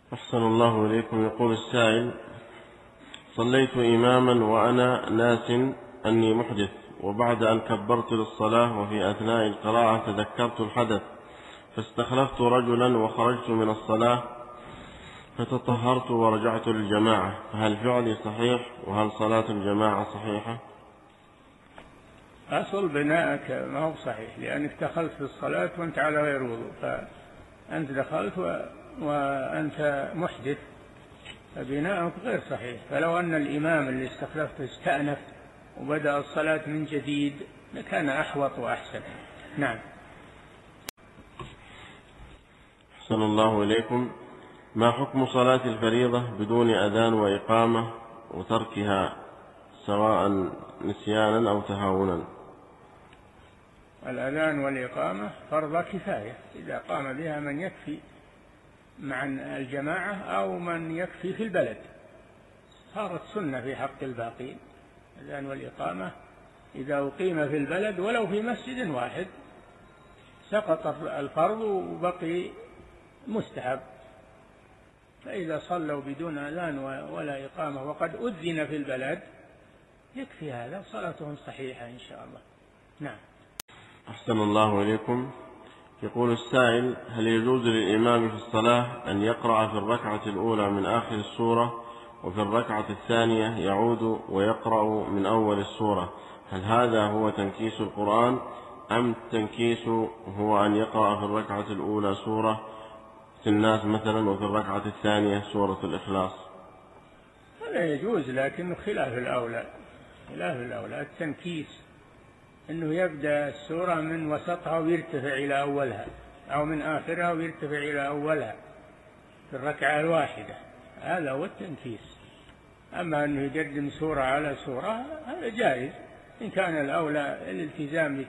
أحسن الله إليكم. يقول السائل: صليت إماما وأنا ناس أني محدث، وبعد أن كبرت للصلاة وفي أثناء القراءة تذكرت الحدث، فاستخلفت رجلا وخرجت من الصلاة فتطهرت ورجعت للجماعة، فهل فعلي صحيح؟ وهل صلاة الجماعة صحيحة؟ أصل بناءك ما هو صحيح، لأنك دخلت في الصلاة وأنت على غير وضوء، فأنت دخلت وأنت محدث، فبناءك غير صحيح. فلو أن الإمام اللي استخلفته استأنف وبدأ الصلاة من جديد لكان أحوط وأحسن. نعم. أحسن الله إليكم. ما حكم صلاة الفريضة بدون أذان وإقامة وتركها سواء نسيانا أو تهاونا؟ الأذان والإقامة فرض كفاية، إذا قام بها من يكفي مع الجماعة أو من يكفي في البلد صارت سنة في حق الباقين. الأذان والإقامة إذا أقيم في البلد ولو في مسجد واحد سقط الفرض وبقي مستحب، فإذا صلوا بدون أذان ولا إقامة وقد أذن في البلد يكفي هذا، صلاتهم صحيحة إن شاء الله. نعم. أحسن الله إليكم. يقول السائل: هل يجوز للإمام في الصلاة أن يقرأ في الركعة الأولى من آخر السورة وفي الركعة الثانية يعود ويقرأ من أول السورة؟ هل هذا هو تنكيس القرآن أم التنكيس هو أن يقرأ في الركعة الأولى سورة الناس مثلا وفي الركعة الثانية سورة الإخلاص؟ هذا يجوز، لكنه خلاف الأولى. خلاف الأولى التنكيس أنه يبدأ السورة من وسطها ويرتفع إلى أولها، أو من آخرها ويرتفع إلى أولها في الركعة الواحدة، هذا هو التنكيس. أما أنه يقدم سورة على سورة هذا جائز، إن كان الأولى الالتزام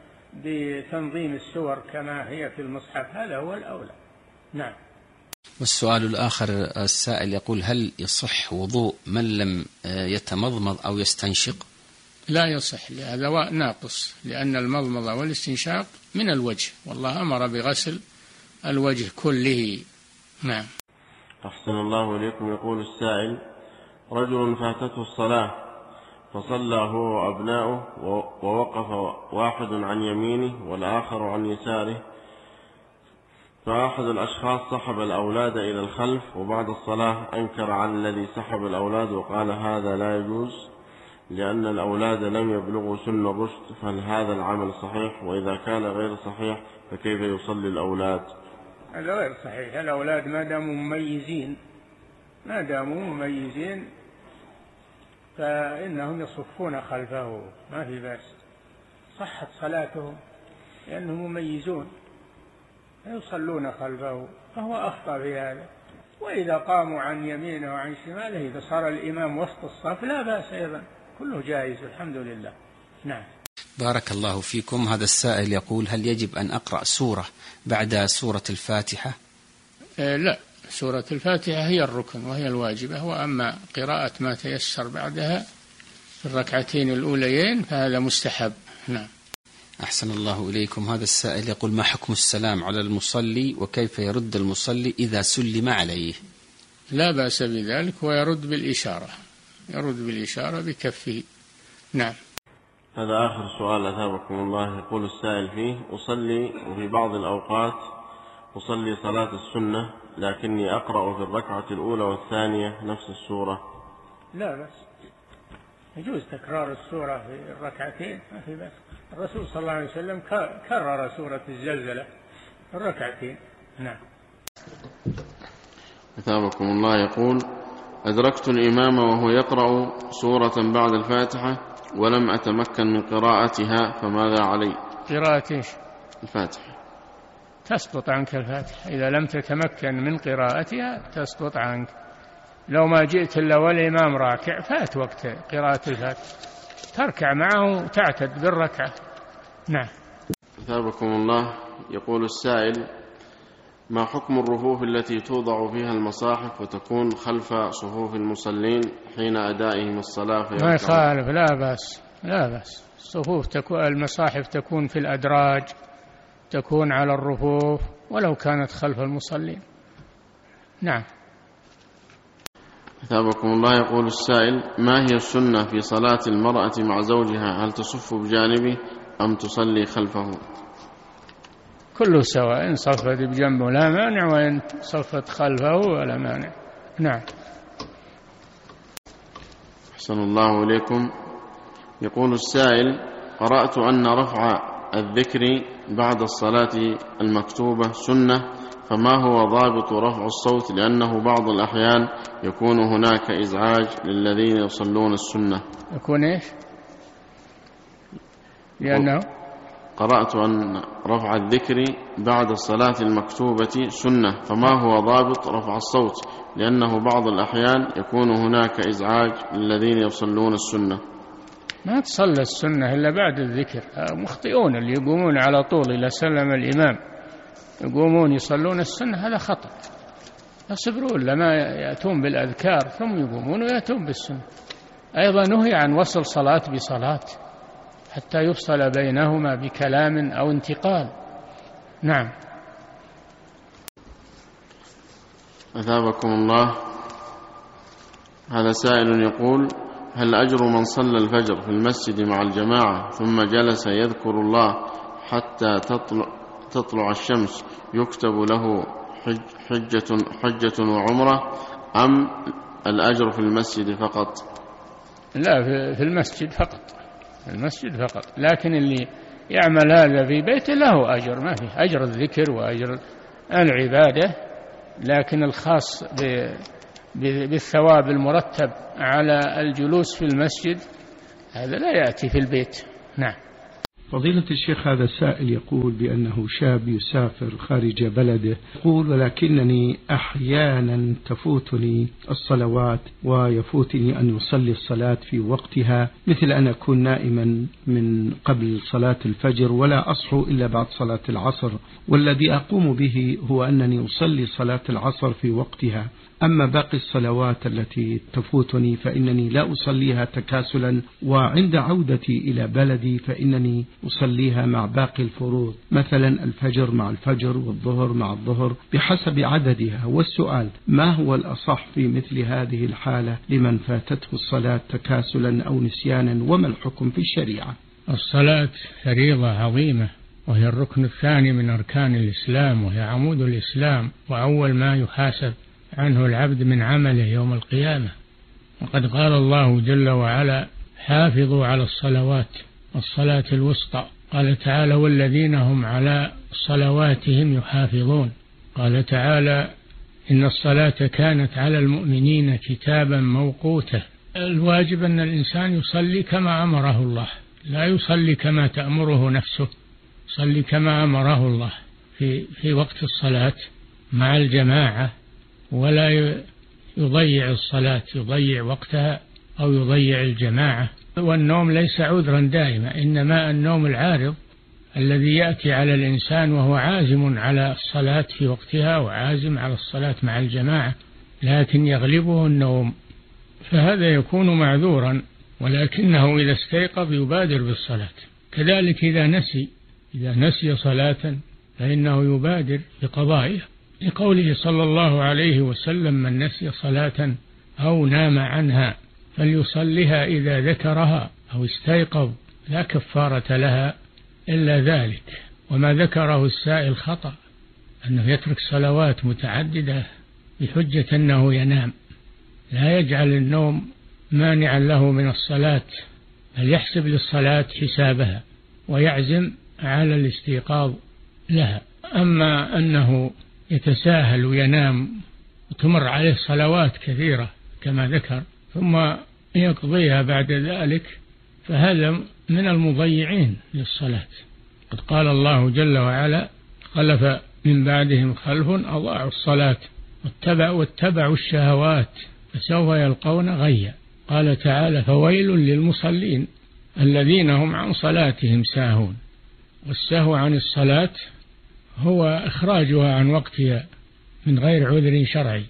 بتنظيم السور كما هي في المصحف، هذا هو الأولى. نعم. والسؤال الآخر السائل يقول: هل يصح وضوء من لم يتمضمض أو يستنشق؟ لا يصح، هذا ناقص، لأن المضمضة والاستنشاق من الوجه، والله أمر بغسل الوجه كله. نعم. أحسن الله إليكم. يقول السائل: رجل فاتته الصلاة فصلى هو وأبناؤه ووقف واحد عن يمينه والآخر عن يساره، فأحد الأشخاص سحب الأولاد إلى الخلف، وبعد الصلاة أنكر على الذي سحب الأولاد وقال هذا لا يجوز لأن الأولاد لم يبلغوا سن الرشد، فهل هذا العمل صحيح؟ وإذا كان غير صحيح فكيف يصلي الأولاد؟ هذا غير صحيح. الأولاد ما داموا مميزين فإنهم يصفون خلفه، ما في بأس، صحت صلاتهم لأنهم مميزون يصلون خلفه، فهو أخطأ في هذا. وإذا قاموا عن يمينه وعن شماله إذا صار الإمام وسط الصف لا بأس أيضا، كله جائز الحمد لله. نعم. بارك الله فيكم. هذا السائل يقول: هل يجب أن أقرأ سورة بعد سورة الفاتحة؟ لا، سورة الفاتحة هي الركن وهي الواجبة، وأما قراءة ما تيسر بعدها في الركعتين الأوليين فهذا مستحب. نعم. أحسن الله إليكم. هذا السائل يقول: ما حكم السلام على المصلي وكيف يرد المصلي إذا سلم عليه؟ لا بأس بذلك، ويرد بالإشارة بكفه. نعم. هذا آخر سؤال أثابكم الله. يقول السائل فيه: أصلي وفي بعض الأوقات أصلي صلاة السنة لكني أقرأ في الركعة الأولى والثانية نفس السورة. لا بأس، يجوز تكرار السورة في الركعتين، ما في بأس. الرسول صلى الله عليه وسلم كرر سورة الزلزلة في الركعتين. نعم. أثابكم الله. يقول: أدركت الإمام وهو يقرأ سورة بعد الفاتحة ولم أتمكن من قراءتها، فماذا علي؟ قراءة إيش؟ الفاتحة. تسقط عنك الفاتحة، إذا لم تتمكن من قراءتها تسقط عنك. لو ما جئت إلا والإمام راكع فات وقت قراءة الفاتحة، تركع معه وتعتد بالركعة. نعم. أثابكم الله. يقول السائل: ما حكم الرفوف التي توضع فيها المصاحف وتكون خلف صفوف المصلين حين أدائهم الصلاة؟ ما يخالف، لا بأس. المصاحف تكون في الأدراج، تكون على الرفوف ولو كانت خلف المصلين. نعم. أثابكم الله. يقول السائل: ما هي السنة في صلاة المرأة مع زوجها؟ هل تصف بجانبه أم تصلي خلفه؟ كله سواء، إن صفت بجنبه لا مانع، وإن صفت خلفه ولا مانع. نعم. أحسن الله إليكم. يقول السائل: قرأت أن رفع الذكر بعد الصلاة المكتوبة سنة، فما هو ضابط رفع الصوت؟ لأنه بعض الأحيان يكون هناك إزعاج للذين يصلون السنة. يكون إيش؟ لأنه قرأت أن رفع الذكر بعد الصلاة المكتوبة سنة، فما هو ضابط رفع الصوت؟ لأنه بعض الأحيان يكون هناك إزعاج للذين يصلون السنة. ما تصلى السنة إلا بعد الذكر. مخطئون اللي يقومون على طول إلى سلم الإمام يقومون يصلون السنة، هذا خطأ. يصبرون لما يأتون بالأذكار ثم يقومون ويأتون بالسنة. أيضا نهي عن وصل صلاة بصلاة حتى يفصل بينهما بكلام أو انتقال. نعم. أثابكم الله. هذا سائل يقول: هل أجر من صلى الفجر في المسجد مع الجماعة ثم جلس يذكر الله حتى تطلع الشمس يكتب له حجة وعمرة، أم الأجر في المسجد فقط؟ لا، في المسجد فقط، في المسجد فقط. لكن اللي يعمل هذا في بيته له أجر، ما فيه أجر الذكر وأجر العبادة، لكن الخاص بالثواب المرتب على الجلوس في المسجد هذا لا يأتي في البيت. نعم. فضيلة الشيخ، هذا السائل يقول بأنه شاب يسافر خارج بلده، يقول: ولكنني أحيانا تفوتني الصلوات ويفوتني أن يصلي الصلاة في وقتها، مثل أن أكون نائما من قبل صلاة الفجر ولا أصحو إلا بعد صلاة العصر، والذي أقوم به هو أنني أصلي صلاة العصر في وقتها، أما باقي الصلوات التي تفوتني فإنني لا أصليها تكاسلا، وعند عودتي إلى بلدي فإنني أصليها مع باقي الفروض، مثلا الفجر مع الفجر والظهر مع الظهر بحسب عددها. والسؤال: ما هو الأصح في مثل هذه الحالة لمن فاتته الصلاة تكاسلا أو نسيانا، وما الحكم في الشريعة؟ الصلاة فريضة عظيمة، وهي الركن الثاني من أركان الإسلام، وهي عمود الإسلام، وأول ما يحاسب عنه العبد من عمله يوم القيامة. وقد قال الله جل وعلا: حافظوا على الصلوات والصلاة الوسطى. قال تعالى: والذين هم على صلواتهم يحافظون. قال تعالى: إن الصلاة كانت على المؤمنين كتابا موقوتا. الواجب أن الإنسان يصلي كما أمره الله، لا يصلي كما تأمره نفسه، يصلي كما أمره الله في وقت الصلاة مع الجماعة، ولا يضيع الصلاة، يضيع وقتها أو يضيع الجماعة. والنوم ليس عذرا دائما، إنما النوم العارض الذي يأتي على الإنسان وهو عازم على الصلاة في وقتها وعازم على الصلاة مع الجماعة، لكن يغلبه النوم، فهذا يكون معذورا، ولكنه إذا استيقظ يبادر بالصلاة. كذلك إذا نسي صلاة فإنه يبادر بقضائها، لقوله صلى الله عليه وسلم: من نسي صلاة أو نام عنها فليصلها إذا ذكرها أو استيقظ، لا كفارة لها إلا ذلك. وما ذكره السائل خطأ، أنه يترك صلوات متعددة بحجة أنه ينام، لا يجعل النوم مانعا له من الصلاة، بل يحسب للصلاة حسابها ويعزم على الاستيقاظ لها. أما أنه يتساهل وينام وتمر عليه صلوات كثيرة كما ذكر ثم يقضيها بعد ذلك، فهذا من المضيعين للصلاة. قد قال الله جل وعلا: خلف من بعدهم خلف أضاعوا الصلاة واتبعوا الشهوات فسوف يلقون غيا. قال تعالى: فويل للمصلين الذين هم عن صلاتهم ساهون. والسهو عن الصلاة هو إخراجها عن وقتها من غير عذر شرعي،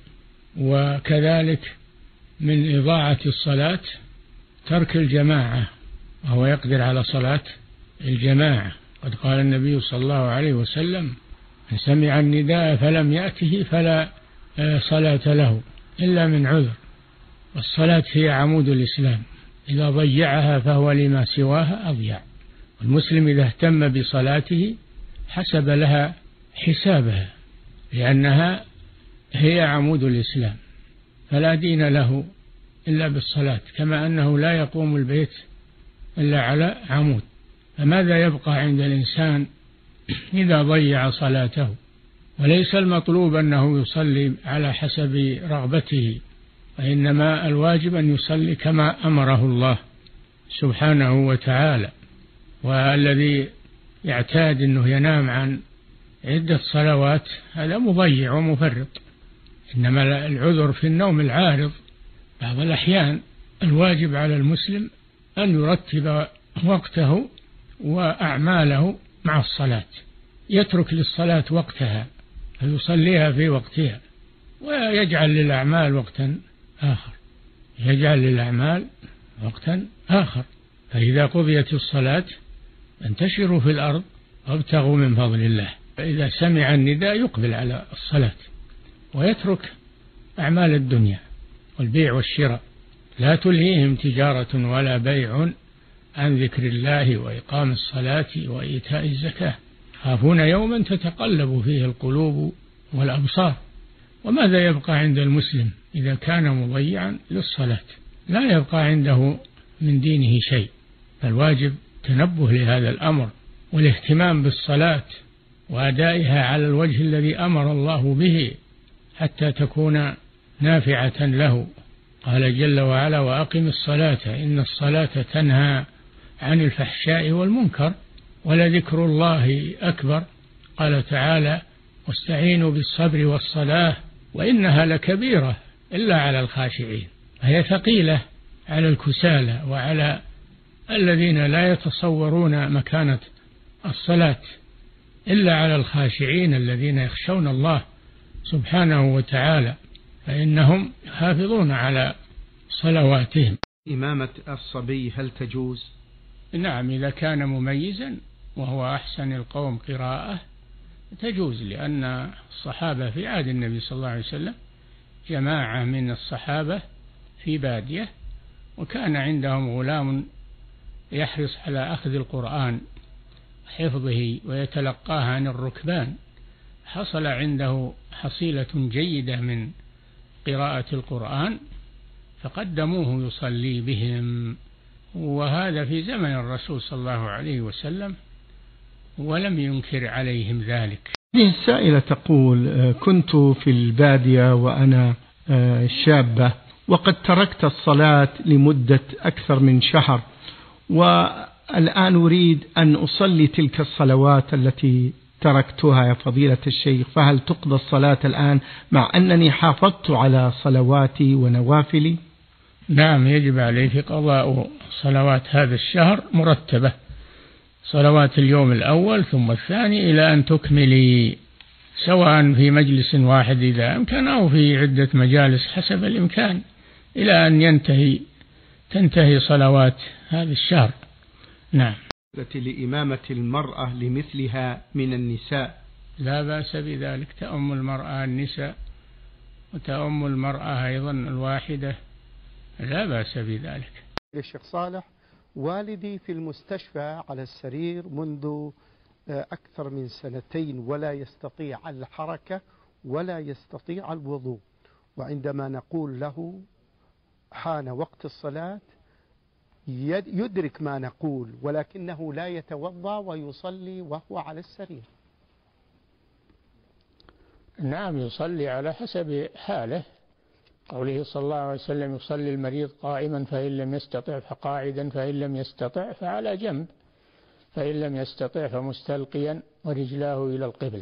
وكذلك من إضاعة الصلاة ترك الجماعة، وهو يقدر على صلاة الجماعة. قد قال النبي صلى الله عليه وسلم: من سمع النداء فلم يأته فلا صلاة له إلا من عذر. والصلاة هي عمود الإسلام، إذا ضيعها فهو لما سواها أضيع. المسلم إذا اهتم بصلاته حسب لها حسابها، لأنها هي عمود الإسلام، فلا دين له إلا بالصلاة، كما أنه لا يقوم البيت إلا على عمود. فماذا يبقى عند الإنسان إذا ضيع صلاته؟ وليس المطلوب أنه يصلي على حسب رغبته، وإنما الواجب أن يصلي كما أمره الله سبحانه وتعالى. والذي يعتاد أنه ينام عن عدة صلوات هذا مضيع ومفرط، إنما العذر في النوم العارض. بعض الأحيان الواجب على المسلم أن يرتب وقته وأعماله مع الصلاة، يترك للصلاة وقتها فيصليها في وقتها، ويجعل للأعمال وقتا آخر، يجعل للأعمال وقتا آخر. فإذا قضيت الصلاة انتشروا في الأرض وابتغوا من فضل الله. فإذا سمع النداء يقبل على الصلاة ويترك أعمال الدنيا والبيع والشراء. لا تلهيهم تجارة ولا بيع عن ذكر الله وإقام الصلاة وإيتاء الزكاة، خافون يوما تتقلب فيه القلوب والأبصار. وماذا يبقى عند المسلم إذا كان مضيعا للصلاة؟ لا يبقى عنده من دينه شيء. فالواجب تنبه لهذا الأمر والاهتمام بالصلاة وأدائها على الوجه الذي أمر الله به حتى تكون نافعة له. قال جل وعلا: وأقم الصلاة إن الصلاة تنهى عن الفحشاء والمنكر ولذكر الله أكبر. قال تعالى: واستعينوا بالصبر والصلاة وإنها لكبيرة إلا على الخاشعين. فهي ثقيلة على الكسالى وعلى الذين لا يتصورون مكانة الصلاة، إلا على الخاشعين الذين يخشون الله سبحانه وتعالى، فإنهم حافظون على صلواتهم. إمامة الصبي هل تجوز؟ نعم، إذا كان مميزا وهو أحسن القوم قراءة تجوز، لأن الصحابة في عهد النبي صلى الله عليه وسلم جماعة من الصحابة في بادية، وكان عندهم غلام يحرص على أخذ القرآن حفظه ويتلقاه عن الركبان، حصل عنده حصيلة جيدة من قراءة القرآن فقدموه يصلي بهم، وهذا في زمن الرسول صلى الله عليه وسلم، ولم ينكر عليهم ذلك. هذه السائلة تقول: كنت في البادية وأنا شابة، وقد تركت الصلاة لمدة أكثر من شهر، والآن أريد أن أصلي تلك الصلوات التي تركتها يا فضيلة الشيخ، فهل تقضى الصلاة الآن مع أنني حافظت على صلواتي ونوافلي؟ نعم، يجب عليك قضاء صلوات هذا الشهر مرتبة، صلوات اليوم الأول ثم الثاني إلى أن تكملي، سواء في مجلس واحد إذا أمكن أو في عدة مجالس حسب الإمكان، إلى أن تنتهي صلوات هذا الشهر. نعم. لإمامة المرأة لمثلها من النساء لا بأس بذلك، تأم المرأة النساء وتأم المرأة أيضا الواحدة، لا بأس بذلك. الشيخ صالح، والدي في المستشفى على السرير منذ أكثر من 2 ولا يستطيع الحركة ولا يستطيع الوضوء، وعندما نقول له حان وقت الصلاة يدرك ما نقول، ولكنه لا يتوضأ ويصلي وهو على السرير. نعم، يصلي على حسب حاله، قوله صلى الله عليه وسلم: يصلي المريض قائما فإن لم يستطع فقاعدا فإن لم يستطع فعلى جنب فإن لم يستطع فمستلقيا ورجلاه إلى القبلة.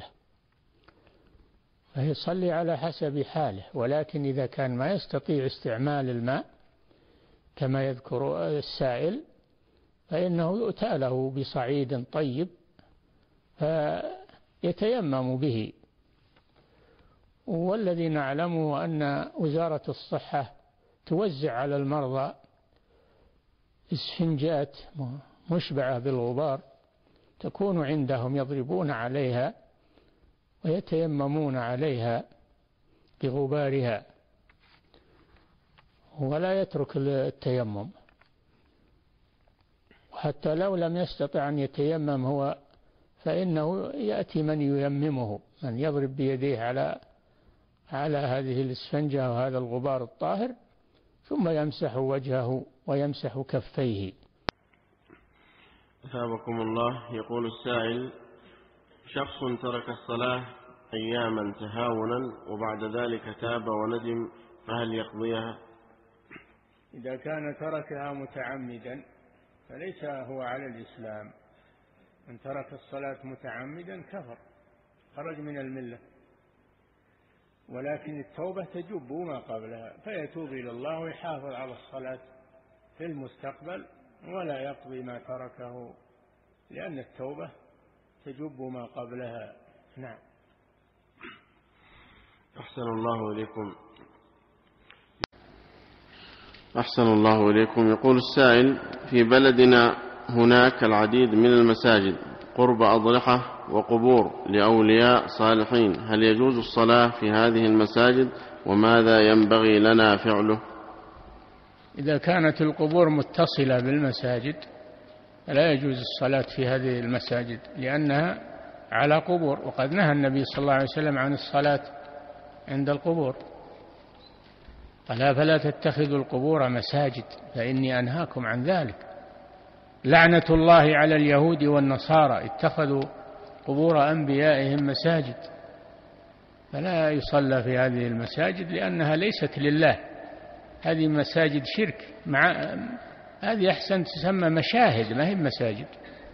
فيصلي على حسب حاله، ولكن إذا كان ما يستطيع استعمال الماء كما يذكر السائل فإنه يؤتى له بصعيد طيب فيتيمم به. والذي نعلمه أن وزارة الصحة توزع على المرضى إسفنجات مشبعة بالغبار تكون عندهم، يضربون عليها ويتيممون عليها بغبارها، ولا يترك التيمم، وحتى لو لم يستطع أن يتيمم هو فإنه يأتي من ييممه، من يضرب بيديه على هذه الإسفنجة وهذا الغبار الطاهر، ثم يمسح وجهه ويمسح كفيه. أثابكم الله. يقول السائل: شخص ترك الصلاة أياما تهاونا وبعد ذلك تاب وندم، فهل يقضيها؟ إذا كان تركها متعمدا فليس هو على الإسلام. من ترك الصلاة متعمدا كفر، خرج من الملة، ولكن التوبة تجب ما قبلها، فيتوب إلى الله ويحافظ على الصلاة في المستقبل ولا يقضي ما تركه، لأن التوبة تجب ما قبلها. نعم. أحسن الله إليكم. أحسن الله إليكم. يقول السائل: في بلدنا هناك العديد من المساجد قرب أضرحة وقبور لأولياء صالحين، هل يجوز الصلاة في هذه المساجد، وماذا ينبغي لنا فعله؟ إذا كانت القبور متصلة بالمساجد لا يجوز الصلاة في هذه المساجد، لأنها على قبور، وقد نهى النبي صلى الله عليه وسلم عن الصلاة عند القبور، قال: فلا تتخذوا القبور مساجد فإني أنهاكم عن ذلك. لعنة الله على اليهود والنصارى اتخذوا قبور أنبيائهم مساجد، فلا يصلى في هذه المساجد لأنها ليست لله، هذه مساجد شرك، هذه أحسن تسمى مشاهد ما هي مساجد.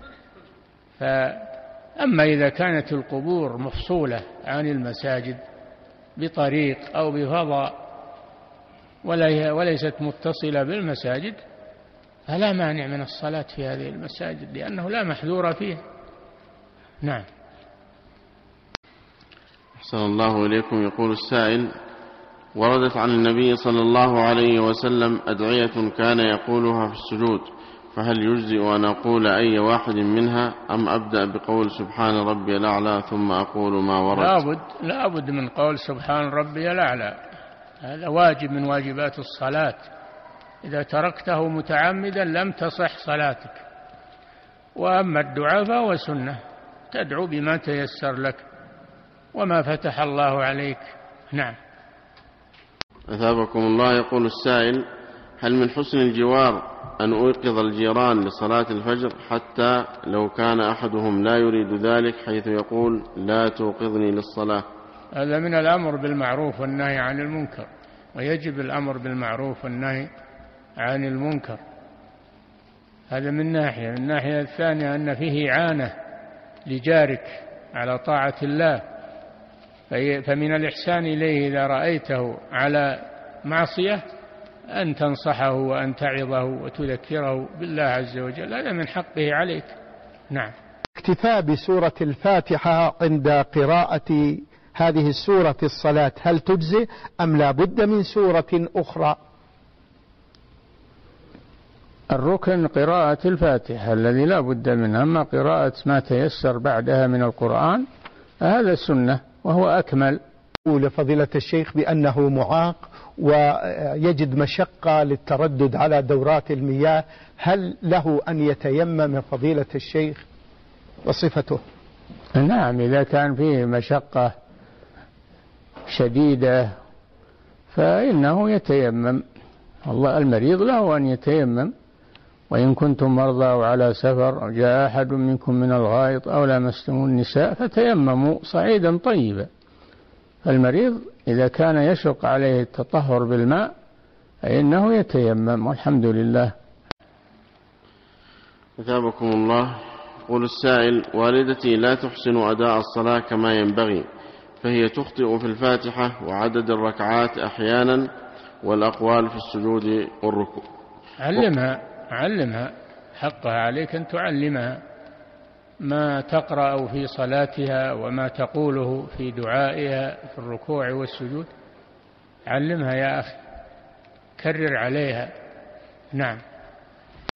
فأما إذا كانت القبور مفصولة عن المساجد بطريق أو بفضاء وليست متصلة بالمساجد فلا مانع من الصلاة في هذه المساجد، لأنه لا محذور فيه. نعم. أحسن الله إليكم. يقول السائل: وردت عن النبي صلى الله عليه وسلم أدعية كان يقولها في السجود، فهل يجزئ أن أقول أي واحد منها، أم أبدأ بقول سبحان ربي الأعلى ثم أقول ما ورد؟ لا بد من قول سبحان ربي الأعلى، هذا واجب من واجبات الصلاة، إذا تركته متعمدا لم تصح صلاتك. وأما الدعاء فهو سنة، تدعو بما تيسر لك وما فتح الله عليك. نعم. أثابكم الله. يقول السائل: هل من حسن الجوار أن أوقظ الجيران لصلاة الفجر حتى لو كان أحدهم لا يريد ذلك، حيث يقول: لا توقظني للصلاة؟ هذا من الأمر بالمعروف والنهي عن المنكر، ويجب الأمر بالمعروف والنهي عن المنكر. هذا من ناحية. من الناحية الثانية أن فيه إعانة لجارك على طاعة الله، فمن الإحسان إليه إذا رأيته على معصية أن تنصحه وأن تعظه وتذكره بالله عز وجل، هذا من حقه عليك. نعم. اكتفاء بسورة الفاتحة عند قراءة هذه السورة في الصلاة هل تجزئ أم لا بد من سورة أخرى؟ الركن قراءة الفاتحة الذي لا بد منها، أما قراءة ما تيسر بعدها من القرآن هذا سنة وهو أكمل. لفضيلة الشيخ بأنه معاق ويجد مشقة للتردد على دورات المياه، هل له أن يتيمم فضيلة الشيخ وصفته؟ نعم، إذا كان فيه مشقة شديدة فإنه يتيمم. الله المريض له أن يتيمم، وإن كنتم مرضى أو على سفر أو جاء أحد منكم من الغائط أو لامستم النساء فتيمموا صعيدا طيبا. فالمريض إذا كان يشق عليه التطهر بالماء فإنه يتيمم، والحمد لله. أثابكم الله. يقول السائل: والدتي لا تحسن أداء الصلاة كما ينبغي، فهي تخطئ في الفاتحة وعدد الركعات أحيانا والأقوال في السجود والركوع. علمها، حقها عليك أن تعلمها ما تقرأ في صلاتها وما تقوله في دعائها في الركوع والسجود، علمها يا أخي، كرر عليها. نعم.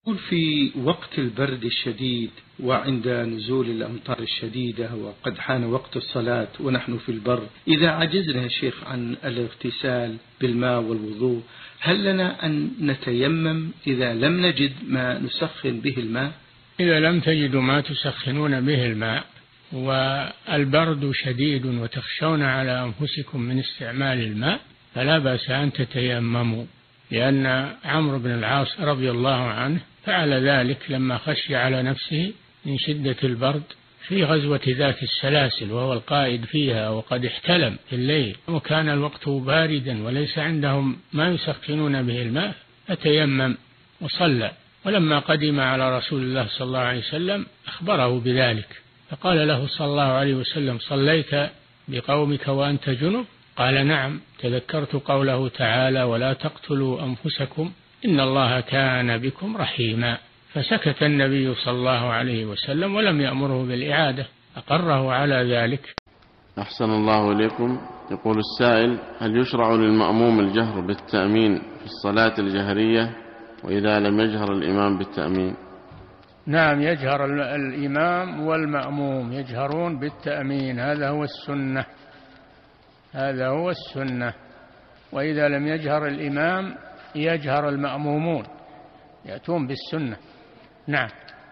في وقت البرد الشديد وعند نزول الأمطار الشديدة وقد حان وقت الصلاة ونحن في البر، إذا عجزنا يا شيخ عن الاغتسال بالماء والوضوء، هل لنا أن نتيمم إذا لم نجد ما نسخن به الماء؟ إذا لم تجدوا ما تسخنون به الماء والبرد شديد وتخشون على أنفسكم من استعمال الماء فلا بأس أن تتيمموا، لأن عمرو بن العاص رضي الله عنه فعل ذلك لما خشي على نفسه من شدة البرد في غزوة ذات السلاسل وهو القائد فيها وقد احتلم في الليل وكان الوقت باردا وليس عندهم ما يسخنون به الماء فتيمم وصلى. ولما قدم على رسول الله صلى الله عليه وسلم أخبره بذلك فقال له صلى الله عليه وسلم: صليت بقومك وأنت جنب؟ قال: نعم، تذكرت قوله تعالى: ولا تقتلوا أنفسكم إن الله كان بكم رحيما. فسكت النبي صلى الله عليه وسلم ولم يأمره بالإعادة، أقره على ذلك. أحسن الله إليكم. يقول السائل: هل يشرع للمأموم الجهر بالتأمين في الصلاة الجهرية وإذا لم يجهر الإمام بالتأمين؟ نعم، يجهر الإمام والمأموم يجهرون بالتأمين، هذا هو السنة، هذا هو السنة. وإذا لم يجهر الإمام يجهر المأمومون، يأتون بالسنة. نعم.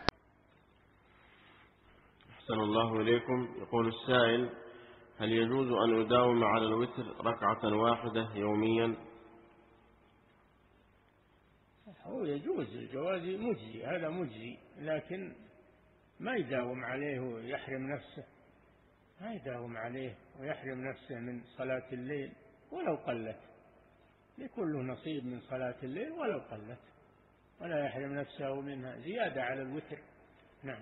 أحسن الله إليكم. يقول السائل: هل يجوز أن يداوم على الوتر ركعة واحدة يوميا؟ هو يجوز، الجواز مجزي، هذا مجزي، لكن ما يداوم عليه ويحرم نفسه، ما يداوم عليه ويحرم نفسه من صلاة الليل ولو قلت، لكل نصيب من صلاة الليل ولو قلت، ولا يحرم نفسه منها زيادة على الوتر. نعم.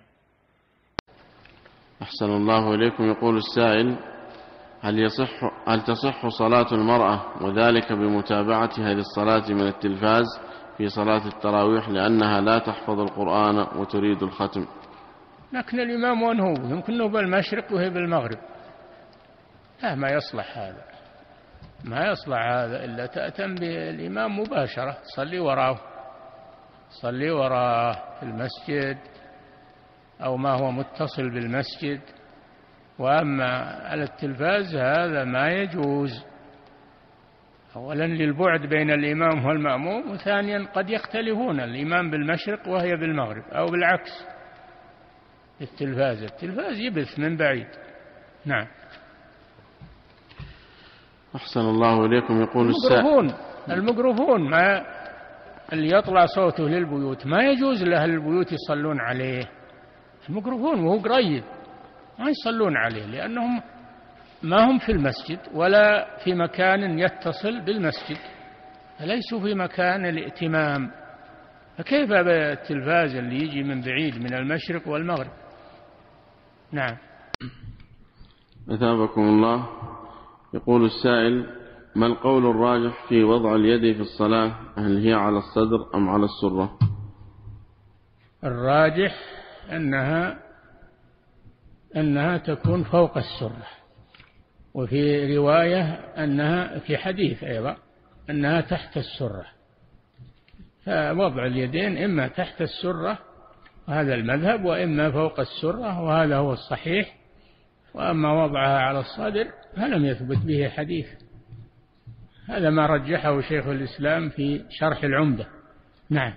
أحسن الله إليكم. يقول السائل: هل تصح صلاة المرأة وذلك بمتابعتها للصلاة من التلفاز في صلاة التراويح لأنها لا تحفظ القرآن وتريد الختم؟ لكن الإمام وين هو؟ يمكن بالمشرق وهي بالمغرب. لا، ما يصلح هذا، ما يصلح هذا إلا تأتم بالإمام مباشرة، صلي وراه في المسجد أو ما هو متصل بالمسجد. وأما على التلفاز هذا ما يجوز، أولا للبعد بين الإمام والمأموم، وثانيا قد يختلفون، الإمام بالمشرق وهي بالمغرب أو بالعكس. التلفاز يبث من بعيد. نعم. أحسن الله إليكم. يقول الميكروفون ما اللي يطلع صوته للبيوت ما يجوز لأهل البيوت يصلون عليه، الميكروفون وهو قريب ما يصلون عليه، لأنهم ما هم في المسجد ولا في مكان يتصل بالمسجد، فليسوا في مكان الائتمام، فكيف بالتلفاز اللي يجي من بعيد من المشرق والمغرب؟ نعم. أثابكم الله. يقول السائل: ما القول الراجح في وضع اليد في الصلاة؟ هل هي على الصدر أم على السرة؟ الراجح أنها تكون فوق السرة، وفي رواية أنها في حديث أيضا أنها تحت السرة، فوضع اليدين إما تحت السرة وهذا المذهب، وإما فوق السرة وهذا هو الصحيح. وأما وضعها على الصدر فلم يثبت به حديث، هذا ما رجحه شيخ الإسلام في شرح العمدة. نعم.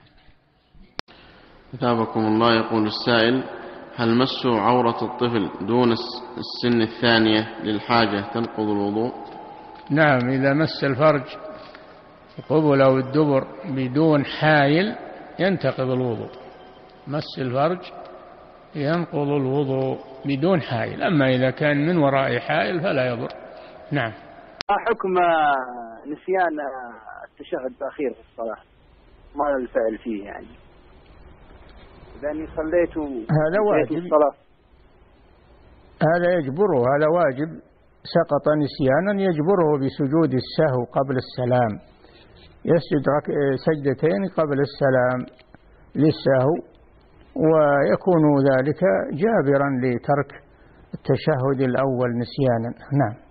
أثابكم الله. يقول السائل: هل مس عورة الطفل دون السن الثانية للحاجة تنقض الوضوء؟ نعم، إذا مس الفرج القبل أو الدبر بدون حائل ينتقض الوضوء، مس الفرج ينقض الوضوء بدون حائل، أما إذا كان من وراء حائل فلا يضر. نعم. حكم نسيان التشهد الأخير في الصلاة، ما الفعل فيه يعني، لأني صليت هذا واجب الصلاة، هذا يجبره، هذا واجب، سقط نسيانا يجبره بسجود السهو قبل السلام، يسجد سجدتين قبل السلام للسهو، ويكون ذلك جابرا لترك التشهد الأول نسيانا. نعم.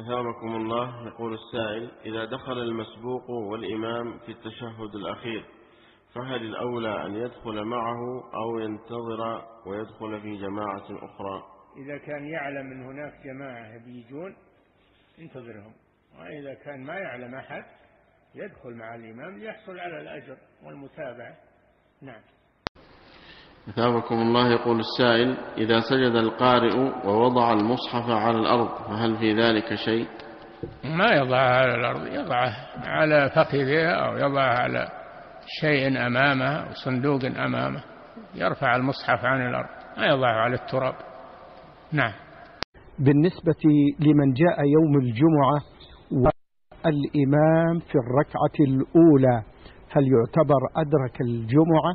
أثابكم الله. يقول السائل: إذا دخل المسبوق والإمام في التشهد الأخير فهل الأولى أن يدخل معه أو ينتظر ويدخل في جماعة أخرى؟ إذا كان يعلم أن هناك جماعة بيجون انتظرهم، وإذا كان ما يعلم أحد يدخل مع الإمام ليحصل على الأجر والمتابعة. نعم. أثابكم الله. يقول السائل: إذا سجد القارئ ووضع المصحف على الأرض فهل في ذلك شيء؟ ما يضعه على الأرض، يضعه على فخذه أو يضعه على شيء أمامه أو صندوق أمامه، يرفع المصحف عن الأرض، ما يضعه على التراب. نعم. بالنسبة لمن جاء يوم الجمعة والإمام في الركعة الأولى هل يعتبر أدرك الجمعة؟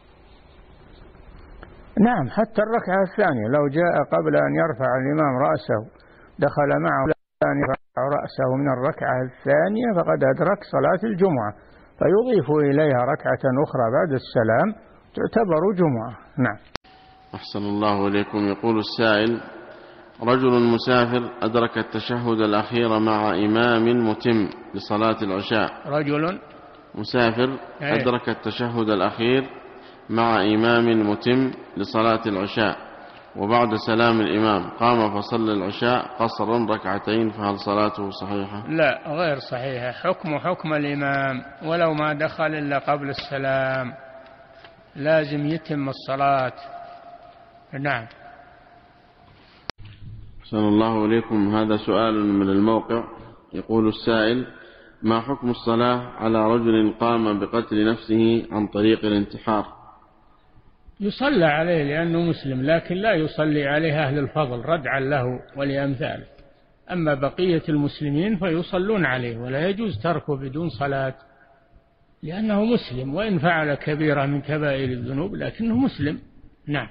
نعم، حتى الركعة الثانية لو جاء قبل أن يرفع الإمام رأسه دخل معه أن يرفع رأسه من الركعة الثانية فقد أدرك صلاة الجمعة، فيضيف إليها ركعة أخرى بعد السلام تعتبر جمعة. نعم. أحسن الله إليكم. يقول السائل: رجل مسافر أدرك التشهد الأخير مع إمام متم لصلاة العشاء. رجل مسافر أدرك التشهد الأخير مع إمام متم لصلاة العشاء، وبعد سلام الإمام قام فصلى العشاء قصرا ركعتين، فهل صلاته صحيحة؟ لا، غير صحيحة. حكم الإمام ولو ما دخل إلا قبل السلام، لازم يتم الصلاة. نعم. أحسن الله إليكم. هذا سؤال من الموقع. يقول السائل: ما حكم الصلاة على رجل قام بقتل نفسه عن طريق الانتحار؟ يصلى عليه لأنه مسلم، لكن لا يصلي عليه أهل الفضل ردعا له ولأمثاله. أما بقية المسلمين فيصلون عليه، ولا يجوز تركه بدون صلاة لأنه مسلم، وإن فعل كبيرة من كبائر الذنوب لكنه مسلم. نعم.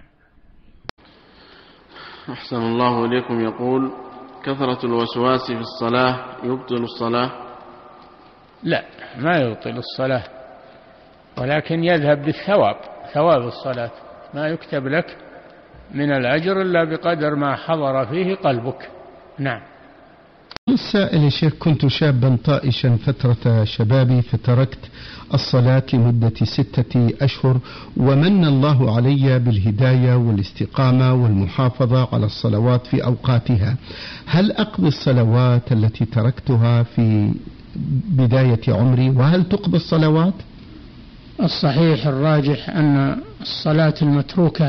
أحسن الله إليكم. يقول: كثرة الوسواس في الصلاة يبطل الصلاة؟ لا، ما يبطل الصلاة، ولكن يذهب بالثواب، ثواب الصلاة، ما يكتب لك من الأجر إلا بقدر ما حضر فيه قلبك. نعم. السائل: يا شيخ، كنت شابا طائشا فترة شبابي فتركت الصلاة لمدة 6 أشهر، ومن الله علي بالهداية والاستقامة والمحافظة على الصلوات في أوقاتها. هل أقضي الصلوات التي تركتها في بداية عمري، وهل تقضي الصلوات؟ الصحيح الراجح أن الصلاة المتروكة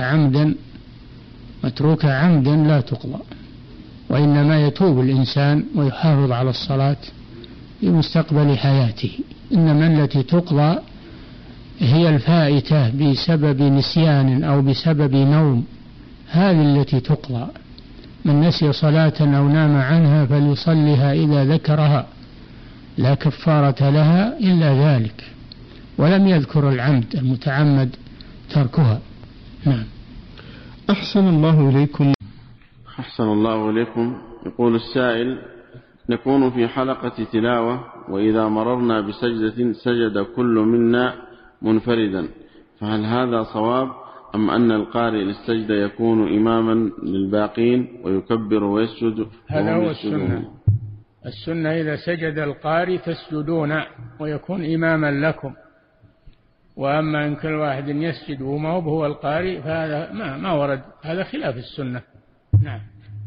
عمدا لا تقضى، وإنما يتوب الإنسان ويحافظ على الصلاة في مستقبل حياته. إنما التي تقضى هي الفائتة بسبب نسيان أو بسبب نوم، هذه التي تقضى. من نسي صلاة أو نام عنها فليصلها إذا ذكرها، لا كفارة لها إلا ذلك، ولم يذكر العمد المتعمد تركها. نعم. أحسن الله إليكم. أحسن الله إليكم. يقول السائل: نكون في حلقة تلاوة، وإذا مررنا بسجدة سجد كل منا منفردا، فهل هذا صواب أم أن القارئ للسجدة يكون إماما للباقين ويكبر ويسجد؟ هذا هو السنة إذا سجد القارئ تسجدون ويكون إماما لكم. وأما إن كل واحد يسجد وما هو القارئ فهذا ما ورد، هذا خلاف السنة. نعم.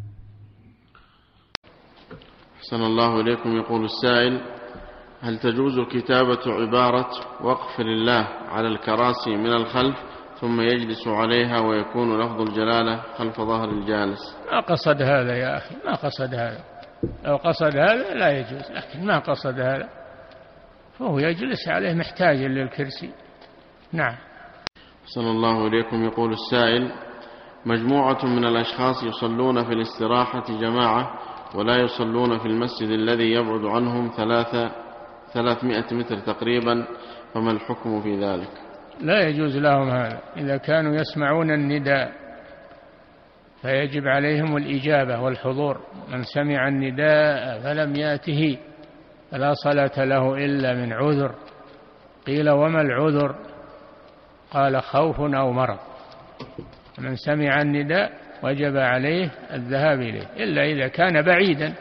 أحسن الله إليكم. يقول السائل: هل تجوز كتابة عبارة وقف لله على الكراسي من الخلف ثم يجلس عليها ويكون لفظ الجلالة خلف ظهر الجالس؟ ما قصد هذا يا أخي، ما قصد هذا. لو قصد هذا لا يجوز، لكن ما قصد هذا فهو يجلس عليه محتاج للكرسي. نعم. أحسن الله إليكم. يقول السائل: مجموعة من الأشخاص يصلون في الاستراحة جماعة ولا يصلون في المسجد الذي يبعد عنهم 300 متر تقريبا، فما الحكم في ذلك؟ لا يجوز لهم هذا. إذا كانوا يسمعون النداء فيجب عليهم الإجابة والحضور. من سمع النداء فلم يأته فلا صلاة له إلا من عذر. قيل: وما العذر؟ قال: خوف أو مرض. من سمع النداء وجب عليه الذهاب إليه، إلا إذا كان بعيدا.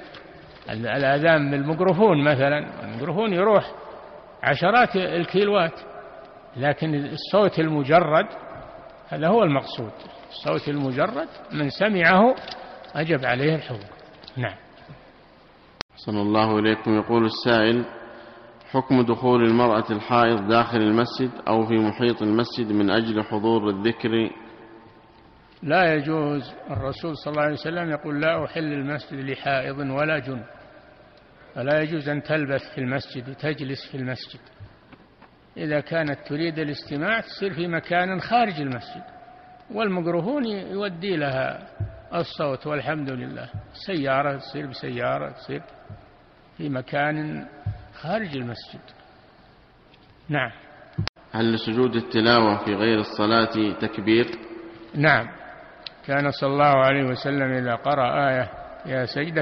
الأذان بالميكروفون مثلا، الميكروفون يروح عشرات الكيلوات، لكن الصوت المجرد هذا هو المقصود، الصوت المجرد من سمعه أجب عليه الحكم. نعم. أحسن الله إليكم. يقول السائل: حكم دخول المرأة الحائض داخل المسجد أو في محيط المسجد من أجل حضور الذكر؟ لا يجوز. الرسول صلى الله عليه وسلم يقول: لا أحل المسجد لحائض ولا جنب، فلا يجوز أن تلبث في المسجد وتجلس في المسجد. إذا كانت تريد الاستماع تصير في مكان خارج المسجد، والميكروفون يودي لها الصوت والحمد لله. سيارة تصير بسيارة، تصير في مكان خارج المسجد. نعم. هل لسجود التلاوة في غير الصلاة تكبير؟ نعم، كان صلى الله عليه وسلم إذا قرأ آية يا سجدة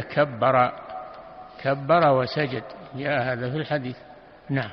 كبر وسجد، يا هذا في الحديث. نعم.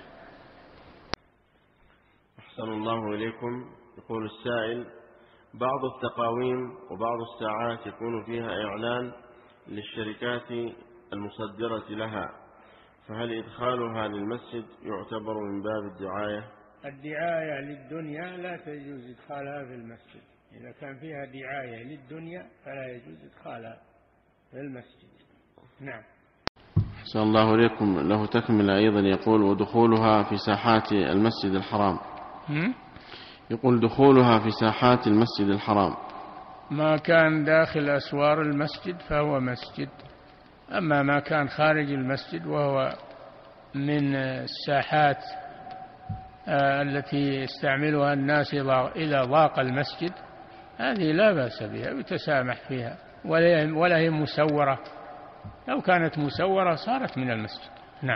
أحسن الله إليكم. يقول السائل: بعض التقاويم وبعض الساعات يكون فيها إعلان للشركات المصدرة لها، فهل إدخالها للمسجد يعتبر من باب الدعاية؟ الدعاية للدنيا لا تجوز إدخالها في المسجد. إذا كان فيها دعاية للدنيا فلا يجوز إدخالها في المسجد. نعم. أحسن الله إليكم. له تكملة أيضا، يقول: ودخولها في ساحات المسجد الحرام. يقول: دخولها في ساحات المسجد الحرام، ما كان داخل أسوار المسجد فهو مسجد، أما ما كان خارج المسجد وهو من الساحات التي يستعملها الناس إلى ضاق المسجد، هذه لا بأس بها ويتسامح فيها، ولا هي مسورة. لو كانت مسورة صارت من المسجد. نعم.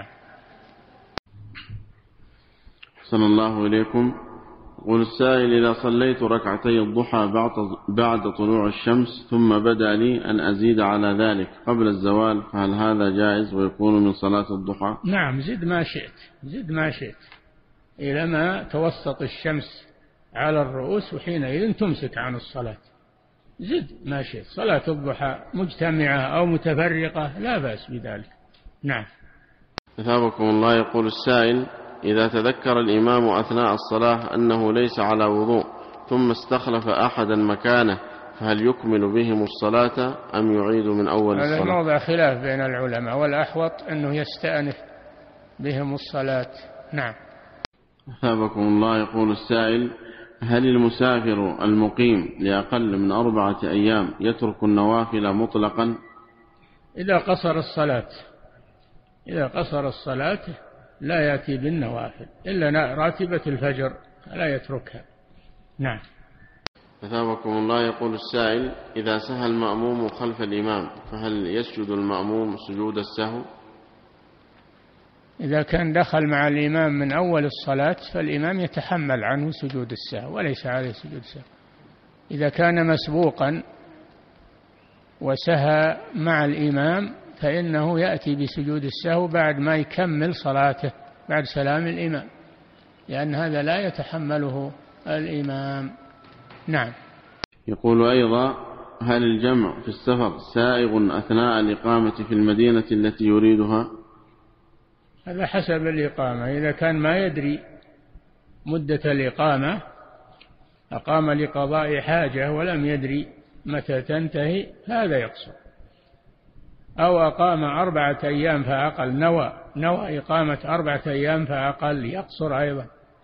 أحسن الله إليكم. يقول السائل: إذا صليت ركعتي الضحى بعد طلوع الشمس ثم بدا لي أن أزيد على ذلك قبل الزوال، فهل هذا جائز ويكون من صلاة الضحى؟ نعم، زد ما شئت إلى ما توسط الشمس على الرؤوس، وحينئذ تمسك عن الصلاة. زد ما شئت. صلاة الضحى مجتمعة أو متفرقة لا بأس بذلك. نعم. أثابكم الله. يقول السائل: إذا تذكر الإمام أثناء الصلاة أنه ليس على وضوء ثم استخلف أحدا مكانه، فهل يكمل بهم الصلاة أم يعيد من أول الصلاة؟ هذا موضع خلاف بين العلماء، والأحوط أنه يستأنف بهم الصلاة. نعم. أثابكم الله. يقول السائل: هل المسافر المقيم لأقل من 4 أيام يترك النوافل مطلقا؟ إذا قصر الصلاة لا يأتي بالنوافل إلا راتبة الفجر، لا يتركها. نعم. أثابكم الله. يقول السائل: إذا سهى المأموم خلف الإمام فهل يسجد المأموم سجود السهو؟ إذا كان دخل مع الإمام من أول الصلاة فالإمام يتحمل عنه سجود السهو وليس عليه سجود السهو. إذا كان مسبوقا وسهى مع الإمام فإنه يأتي بسجود السهو بعد ما يكمل صلاته بعد سلام الإمام، لأن هذا لا يتحمله الإمام. نعم. يقول أيضا: هل الجمع في السفر سائغ أثناء الإقامة في المدينة التي يريدها؟ هذا حسب الإقامة. إذا كان ما يدري مدة الإقامة، أقام لقضاء حاجة ولم يدري متى تنتهي، هذا يقصر. أو أقام 4 أيام فأقل، نوى إقامة 4 أيام فأقل، يقصر أيضا.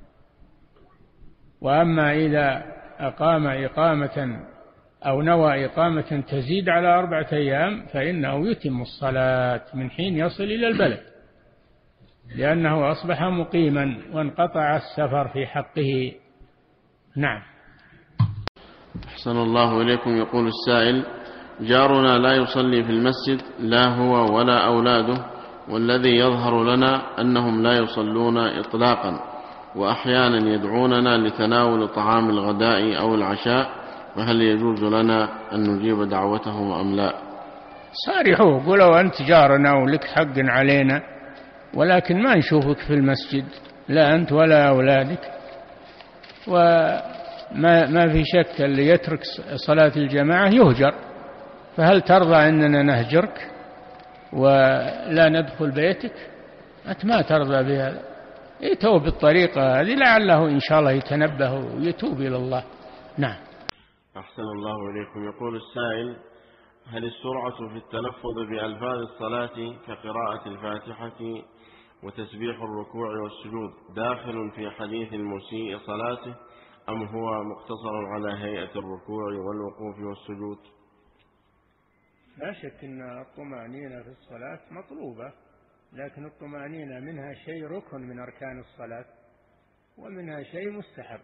وأما إذا أقام إقامة أو نوى إقامة تزيد على 4 أيام فإنه يتم الصلاة من حين يصل إلى البلد، لأنه أصبح مقيما وانقطع السفر في حقه. نعم. أحسن الله إليكم. يقول السائل: جارنا لا يصلي في المسجد لا هو ولا أولاده، والذي يظهر لنا أنهم لا يصلون إطلاقا، وأحيانا يدعوننا لتناول طعام الغداء أو العشاء، فهل يجوز لنا أن نجيب دعوتهم أم لا؟ صارحوه، قولوا أنت جارنا ولك حق علينا، ولكن ما نشوفك في المسجد، لا أنت ولا أولادك. وما في شك اللي يترك صلاة الجماعة يهجر، فهل ترضى أننا نهجرك ولا ندخل بيتك؟ أنت ما ترضى بهذا. يتوب بالطريقة هذه لعله إن شاء الله يتنبه ويتوب إلى الله. نعم. أحسن الله إليكم. يقول السائل: هل السرعة في التلفظ بألفاظ الصلاة كقراءة الفاتحة وتسبيح الركوع والسجود داخل في حديث المسيء صلاته، أم هو مقتصر على هيئة الركوع والوقوف والسجود؟ لا شك أن الطمأنينة في الصلاة مطلوبة، لكن الطمأنينة منها شيء ركن من أركان الصلاة ومنها شيء مستحب.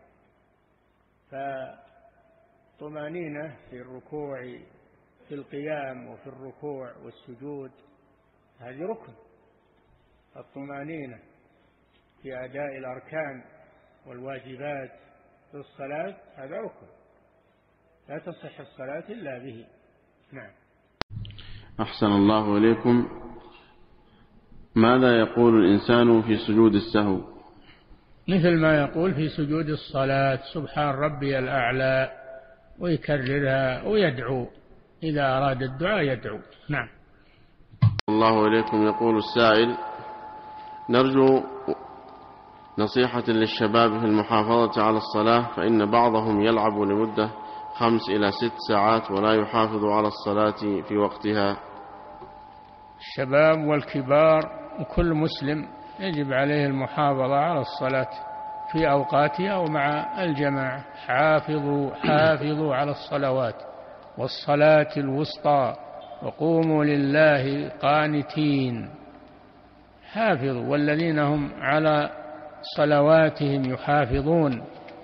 فالطمأنينة في الركوع، في القيام وفي الركوع والسجود، هذه ركن. الطمأنينة في أداء الأركان والواجبات في الصلاة هذا ركن، لا تصح الصلاة إلا به. نعم. أحسن الله إليكم. ماذا يقول الإنسان في سجود السهو؟ مثل ما يقول في سجود الصلاة: سبحان ربي الأعلى، ويكررها ويدعو إذا أراد الدعاء يدعو. نعم. الله إليكم. يقول السائل: نرجو نصيحة للشباب في المحافظة على الصلاة، فإن بعضهم يلعب لمدة 5 إلى 6 ساعات ولا يحافظ على الصلاة في وقتها. الشباب والكبار وكل مسلم يجب عليه المحافظة على الصلاة في أوقاتها ومع الجماعة. حافظوا على الصلوات والصلاة الوسطى وقوموا لله قانتين. حافظوا، والذين هم على صلواتهم يحافظون.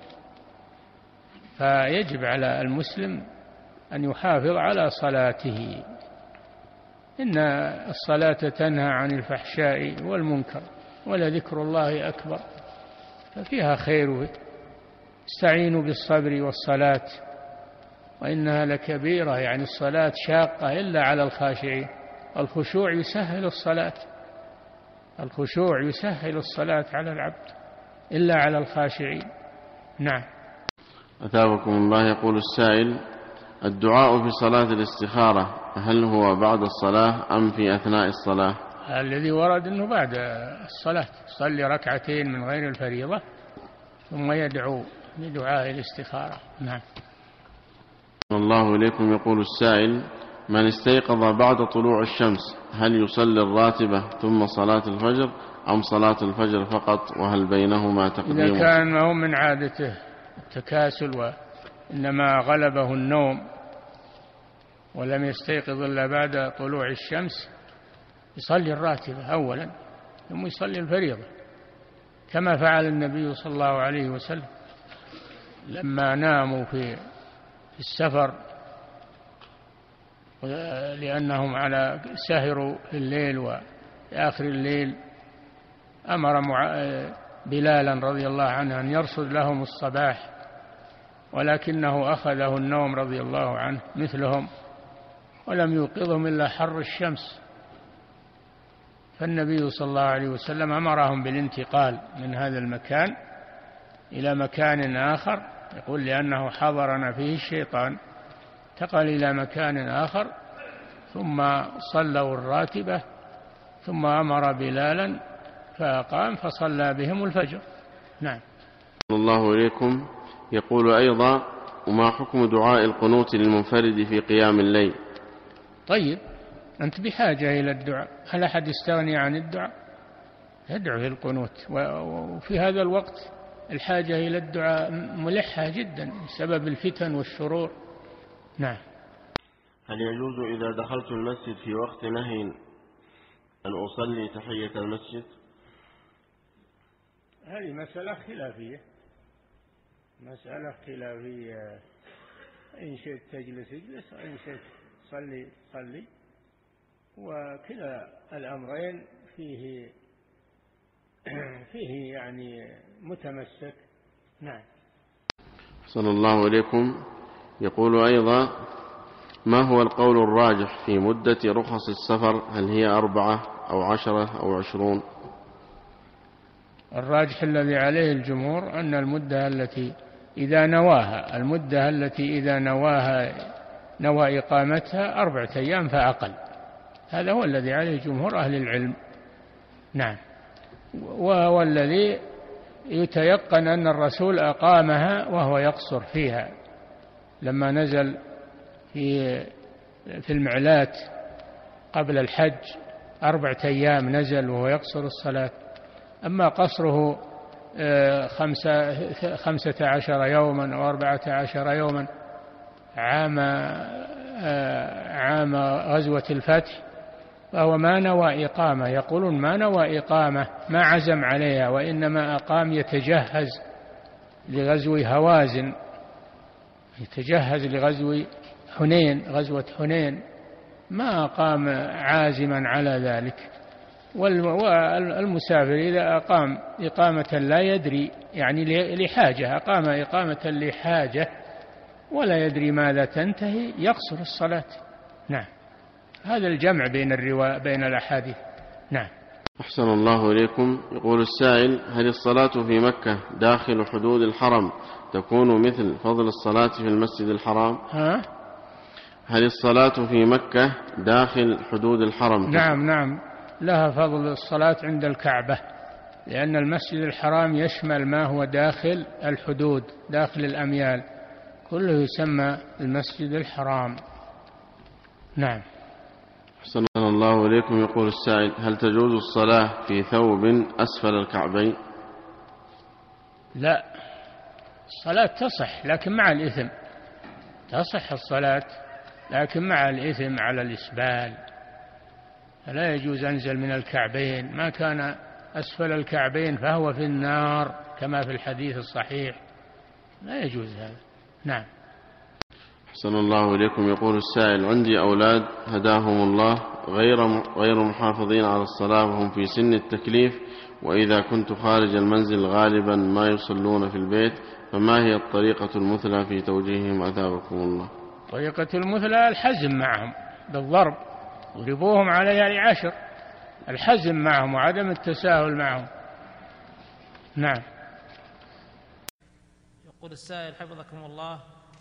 فيجب على المسلم أن يحافظ على صلاته. إن الصلاة تنهى عن الفحشاء والمنكر، ولذكر الله أكبر، ففيها خير. استعينوا بالصبر والصلاة وإنها لكبيرة، يعني الصلاة شاقة إلا على الخاشعين. الخشوع يسهل الصلاة، الخشوع يسهل الصلاة على العبد إلا على الخاشعين. نعم. أثابكم الله. يقول السائل: الدعاء في صلاة الاستخارة هل هو بعد الصلاة أم في أثناء الصلاة؟ الذي ورد أنه بعد الصلاة، صلي ركعتين من غير الفريضة ثم يدعو بدعاء الاستخارة. نعم. الله إليكم. يقول السائل: من استيقظ بعد طلوع الشمس هل يصلي الراتبة ثم صلاة الفجر أم صلاة الفجر فقط، وهل بينهما تقديم؟ إذا كان ما هو من عادته التكاسل وإنما غلبه النوم ولم يستيقظ إلا بعد طلوع الشمس، يصلي الراتبة أولا ثم يصلي الفريضة، كما فعل النبي صلى الله عليه وسلم لما ناموا في السفر لأنهم على سهروا في الليل وفي آخر الليل، أمر بلالا رضي الله عنه أن يرصد لهم الصباح، ولكنه أخذه النوم رضي الله عنه مثلهم ولم يوقظهم إلا حر الشمس. فالنبي صلى الله عليه وسلم أمرهم بالانتقال من هذا المكان إلى مكان آخر، يقول لأنه حضرنا فيه الشيطان، انتقل إلى مكان آخر ثم صلوا الراتبة، ثم أمر بلالا فقام فصلى بهم الفجر. نعم. الله إليكم. يقول أيضا: وما حكم دعاء القنوت للمنفرد في قيام الليل؟ طيب، أنت بحاجة إلى الدعاء، هل أحد يستغني عن الدعاء؟ يدعو في القنوت، وفي هذا الوقت الحاجة إلى الدعاء ملحة جدا بسبب الفتن والشرور. نعم. هل يجوز إذا دخلت المسجد في وقت نهي أن أصلي تحية المسجد؟ هذه مسألة خلافية، مسألة خلافية. إن شئت تجلس اجلس، وإن شئت صلي صلي، وكلا الأمرين فيه يعني متمسك. نعم. صلى الله عليكم. يقول أيضا: ما هو القول الراجح في مدة رخص السفر؟ هل هي 4 أو 10 أو 20؟ الراجح الذي عليه الجمهور أن المدة التي إذا نوى إقامتها 4 أيام فأقل، هذا هو الذي عليه جمهور أهل العلم. نعم. وهو الذي يتيقن أن الرسول أقامها وهو يقصر فيها لما نزل في المعلات قبل الحج 4 أيام نزل وهو يقصر الصلاة. أما قصره 15 يوما أو 14 يوما عام غزوة الفتح فهو ما نوى إقامة، يقولون ما نوى إقامة، ما عزم عليها، وإنما أقام يتجهز لغزو هوازن، يتجهز لغزو حنين، غزوة حنين، ما أقام عازما على ذلك. والمسافر إذا أقام إقامة لا يدري، يعني لحاجة، أقام إقامة لحاجة ولا يدري ماذا تنتهي، يقصر الصلاة. نعم، هذا الجمع بين الأحاديث. نعم. أحسن الله إليكم. يقول السائل: هل الصلاة في مكة داخل حدود الحرم تكون مثل فضل الصلاة في المسجد الحرام؟ هل الصلاة في مكة داخل حدود الحرم؟ نعم، لها فضل الصلاة عند الكعبة، لأن المسجد الحرام يشمل ما هو داخل الحدود، داخل الأميال، كله يسمى المسجد الحرام. نعم. أحسن الله إليكم. يقول السائل: هل تجوز الصلاة في ثوب أسفل الكعبين؟ لا، الصلاة تصح لكن مع الإثم، تصح الصلاة لكن مع الإثم على الإسبال، فلا يجوز أنزل من الكعبين، ما كان أسفل الكعبين فهو في النار كما في الحديث الصحيح، لا يجوز هذا. نعم. أحسن الله إليكم. يقول السائل: عندي أولاد هداهم الله غير محافظين على الصلاة وهم في سن التكليف، وإذا كنت خارج المنزل غالبا ما يصلون في البيت، فما هي الطريقة المثلى في توجيههم أثابكم الله؟ طريقة المثلى الحزم معهم بالضرب، ضربوهم عليها 10، الحزم معهم وعدم التساهل معهم. نعم. يقول السائل حفظكم الله،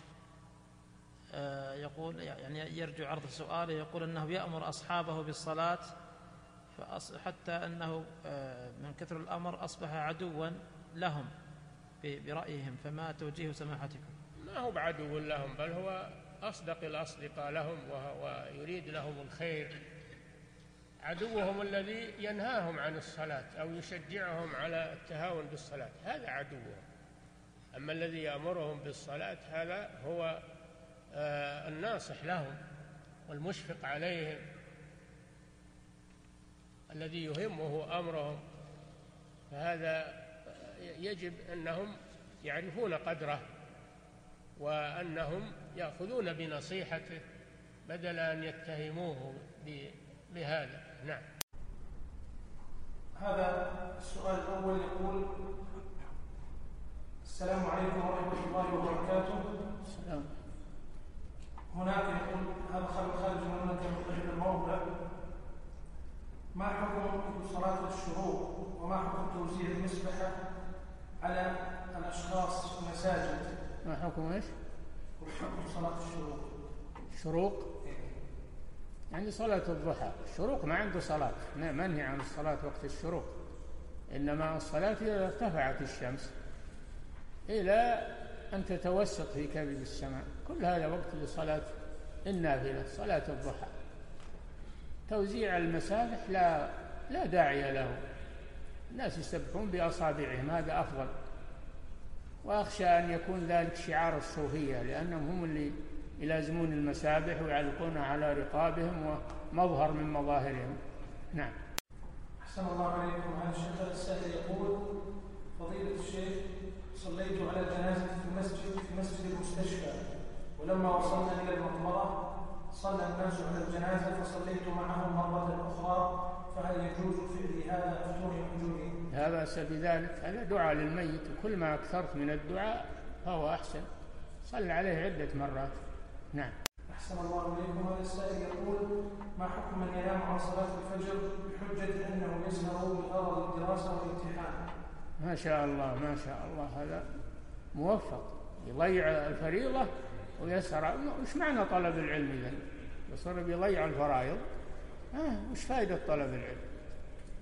يقول يعني يرجو عرض سؤاله، يقول أنه يأمر أصحابه بالصلاة حتى أنه من كثر الأمر أصبح عدوا لهم برأيهم، فما توجيه سماحتكم؟ ما هو بعدو لهم، بل هو أصدق الأصدقاء لهم ويريد لهم الخير. عدوهم الذي ينهاهم عن الصلاة أو يشجعهم على التهاون بالصلاة، هذا عدوهم. أما الذي يأمرهم بالصلاة هذا هو الناصح لهم والمشفق عليهم، الذي يهمه أمرهم، فهذا يجب أنهم يعرفون قدره وأنهم يأخذون بنصيحته بدل أن يتهموه بهذا. نعم. هذا السؤال الأول يقول: السلام عليكم ورحمة الله وبركاته. السلام. هناك يقول هذا خارج المملكة المتحدة الموضع، ما حكم صلاة الشروق وما حكم توزيع المسبحة على الأشخاص في المساجد؟ ما حكم ايش؟ حكم صلاة الشروق. شروق يعني صلاة الضحى، الشروق ما عنده صلاة، منهي عن الصلاة وقت الشروق، إنما الصلاة إذا ارتفعت الشمس إلى أن تتوسط في كبد السماء، كل هذا وقت لصلاة النافلة، صلاة الضحى. توزيع المسابح لا داعي له، الناس يسبحون بأصابعهم، هذا أفضل، وأخشى أن يكون ذلك شعار الصوفية، لأنهم هم اللي يلازمون المسابح ويعلقونها على رقابهم ومظهر من مظاهرهم. نعم. أحسن الله عليكم. هذا الشيخ السائل يقول: فضيلة الشيخ، صليت على جنازة في مسجد المستشفى، ولما وصلنا إلى المقبرة صلى الناس على الجنازة فصليت معهم مرة أخرى، فهل يجوز فعلي هذا؟ أفتوني وجودي. لا بأس بذلك، هذا دعاء للميت، وكل ما أكثرت من الدعاء فهو أحسن، صل عليه عدة مرات. نعم. أحسن الله إليكم. هذا السائل يقول: ما حكم من ينام عن صلاة الفجر بحجة أنه يسهر بغرض الدراسة والامتحان؟ ما شاء الله ما شاء الله، هذا موفق، يضيع الفريضة ويسهر. وش معنى طلب العلم إذن؟ يصير يضيع الفرائض، وش فائدة طلب العلم؟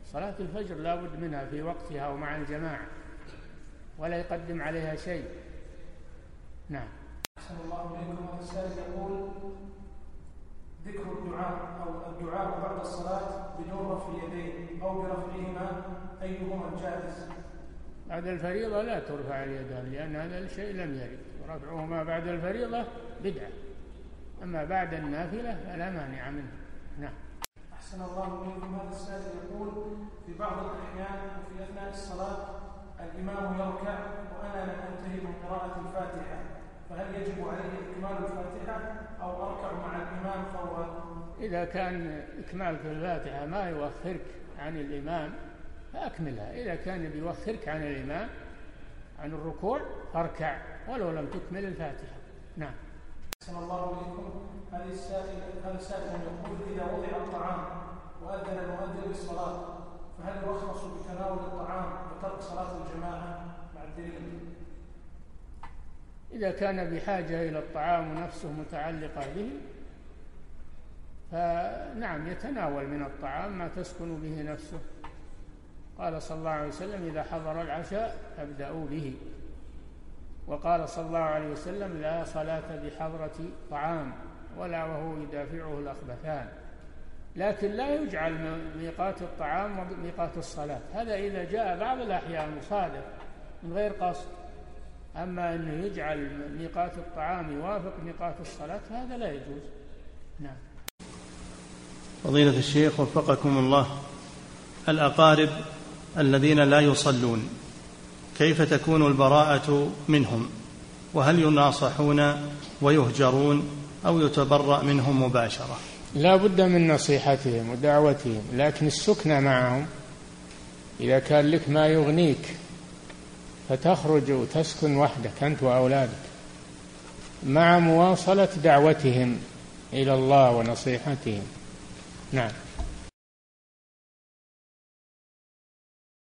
صلاة الفجر لا بد منها في وقتها ومع الجماعة، ولا يقدم عليها شيء. نعم. أحسن الله إليكم. هذا السائل يقول: ذكر الدعاء أو الدعاء بعد الصلاة بدون رفع اليدين أو برفعهما أيهما الجائز؟ بعد الفريضة لا ترفع اليدان، لأن هذا الشيء لم يرد، ورفعهما بعد الفريضة بدعة، أما بعد النافلة فلا مانع منه. نعم. أحسن الله إليكم. هذا السائل يقول: في بعض الأحيان وفي أثناء الصلاة الإمام يركع وأنا لم أنتهي من قراءة الفاتحة، فهل يجب عليه إكمال الفاتحة أو أركع مع الإمام فورا؟ إذا كان إكمال في الفاتحة ما يؤخرك عن الإمام فأكملها، إذا كان بيؤخرك عن الإمام عن الركوع فاركع ولو لم تكمل الفاتحة. نعم. أحسن الله إليكم. هذا السائل يقول: إذا وضع الطعام وأذن المؤذن بالصلاة فهل يرخص بتناول الطعام وترك صلاة الجماعة مع الدليل؟ إذا كان بحاجة إلى الطعام ونفسه متعلقة به فنعم يتناول من الطعام ما تسكن به نفسه. قال صلى الله عليه وسلم: إذا حضر العشاء فابدأوا به. وقال صلى الله عليه وسلم: لا صلاة بحضرة طعام ولا وهو يدافعه الأخبثان. لكن لا يجعل ميقات الطعام وميقات الصلاة، هذا إذا جاء بعض الأحيان مصادف من غير قصد. أما أنه يجعل ميقات الطعام يوافق ميقات الصلاة هذا لا يجوز. نعم. فضيلة الشيخ وفقكم الله، الأقارب الذين لا يصلون كيف تكون البراءة منهم؟ وهل يناصحون ويهجرون أو يتبرأ منهم مباشرة؟ لا بد من نصيحتهم ودعوتهم، لكن السكنة معهم إذا كان لك ما يغنيك فتخرج وتسكن وحدك أنت وأولادك، مع مواصلة دعوتهم إلى الله ونصيحتهم. نعم.